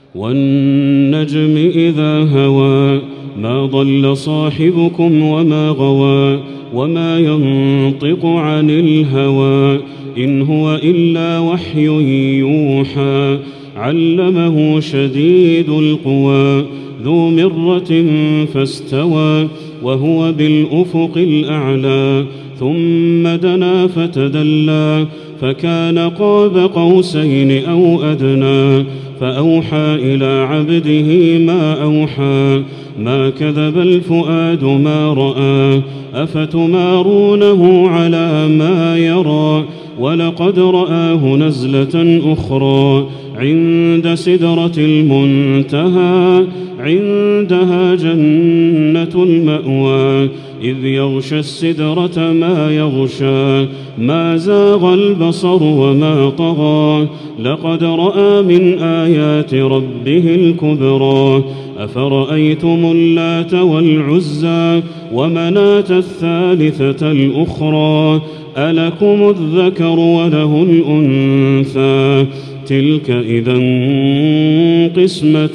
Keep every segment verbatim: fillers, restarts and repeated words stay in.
والنجم إذا هوى ما ضل صاحبكم وما غوى وما ينطق عن الهوى إن هو إلا وحي يوحى علمه شديد القوى ذو مرة فاستوى وهو بالأفق الأعلى ثم دنا فتدلى فكان قاب قوسين أو أدنى فأوحى إلى عبده ما أوحى ما كذب الفؤاد ما رأى أفتمارونه على ما يرى ولقد رآه نزلة أخرى عند سدرة المنتهى عندها جنة المأوى إذ يغشى السدرة ما يغشى ما زاغ البصر وما طغى لقد رأى من آيات ربه الكبرى أفرأيتم اللات والعزى ومناة الثالثة الأخرى ألكم الذكر وله الأنثى تلك إذا قسمة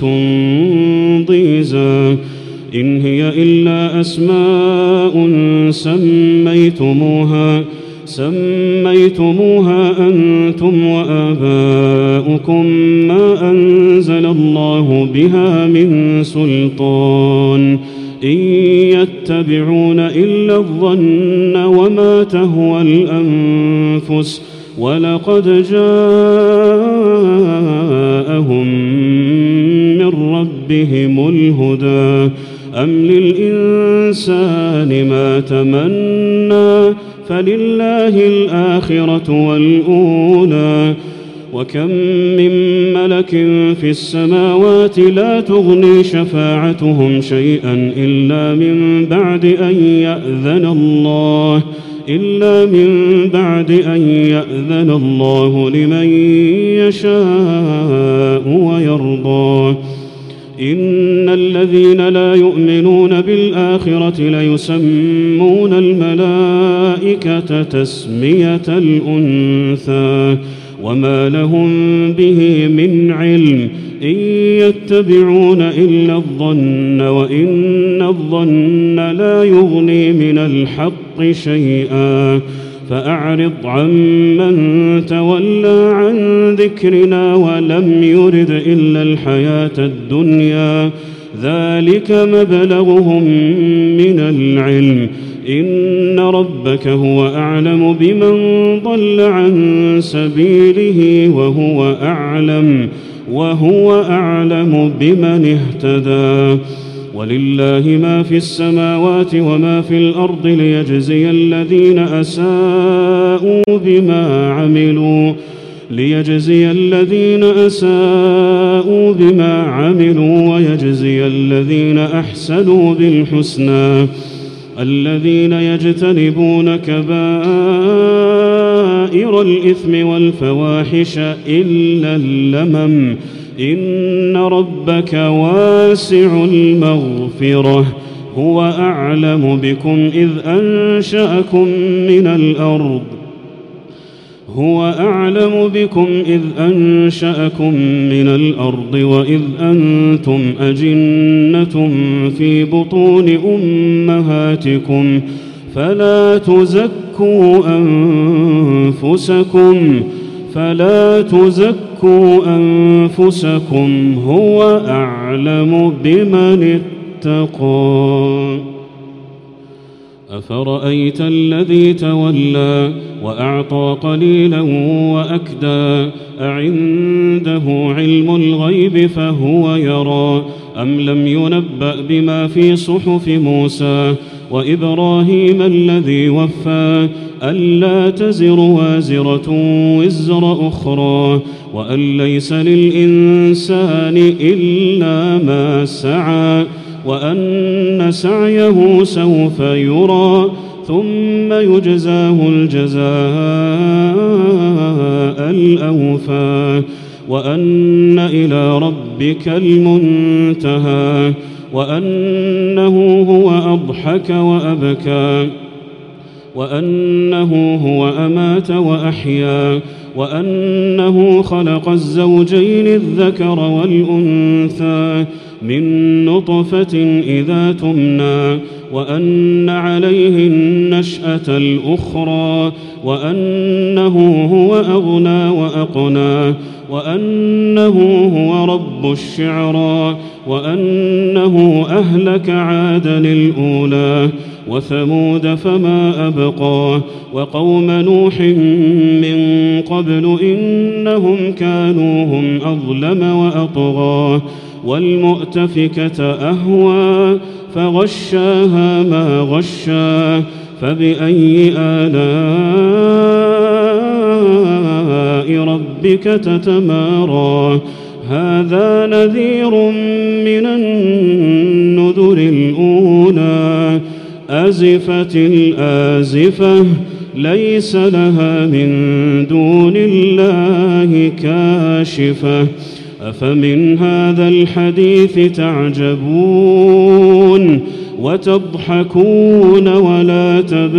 ضيزى إن هي إلا أسماء سميتموها سميتموها أنتم وآباؤكم ما أنزل الله بها من سلطان إن يتبعون إلا الظن وما تهوى الأنفس ولقد جاءهم من ربهم الهدى أم للإنسان ما تمنى فلله الآخرة والأولى وكم من ملك في السماوات لا تغني شفاعتهم شيئا إلا من بعد أن يأذن الله إلا من بعد أن يأذن الله لمن يشاء ويرضى إن الذين لا يؤمنون بالآخرة ليسمون الملائكة تسمية الأنثى وما لهم به من علم إن يتبعون إلا الظن وإن الظن لا يغني من الحق شيئا فأعرض عمن تولى عن ذكرنا ولم يرد إلا الحياة الدنيا ذلك مبلغهم من العلم إن ربك هو أعلم بمن ضل عن سبيله وهو أعلم وهو أعلم بمن اهتدى ولله ما في السماوات وما في الأرض ليجزي الذين أساءوا بما عملوا ليجزي الذين أساءوا بما عملوا ويجزي الذين أحسنوا بالحسنى الذين يجتنبون كبائر الإثم والفواحش إلا اللمم إن ربك واسع المغفرة هو أعلم بكم إذ أنشأكم من الأرض هو أعلم بكم إذ أنشأكم من الأرض وإذ أنتم أجنة في بطون أمهاتكم فلا تزكوا أنفسكم فلا تزكوا أنفسكم هو أعلم بمن اتقى أفرأيت الذي تولى وأعطى قليلا وأكدى أعنده علم الغيب فهو يرى أم لم ينبأ بما في صحف موسى وإبراهيم الذي وفى ألا تزر وازرة وزر أخرى وأن ليس للإنسان إلا ما سعى وأن سعيه سوف يرى ثم يجزاه الجزاء الأوفى وأن إلى ربك المنتهى وأنه هو أضحك وأبكى وأنه هو أمات وأحيا وأنه خلق الزوجين الذكر والأنثى من نطفة إذا تمنى وأن عليه النشأة الأخرى وأنه هو أغنى وأقنى وأنه هو رب الشعرى وأنه أهلك عادا الأولى وثمود فما أبقى وقوم نوح من قبل إنهم كانوا هم أظلم وأطغى والمؤتفكة أهوى فغشاها ما غشا فبأي آلاء ربك تتمارى هذا نذير من النذر الأولى أزفت الآزفة ليس لها من دون الله كاشفة أفمن هذا الحديث تعجبون وتضحكون ولا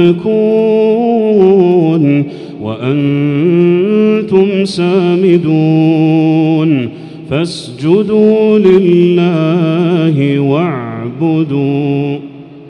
تبكون وأنتم سامدون فاسجدوا لله واعبدوا.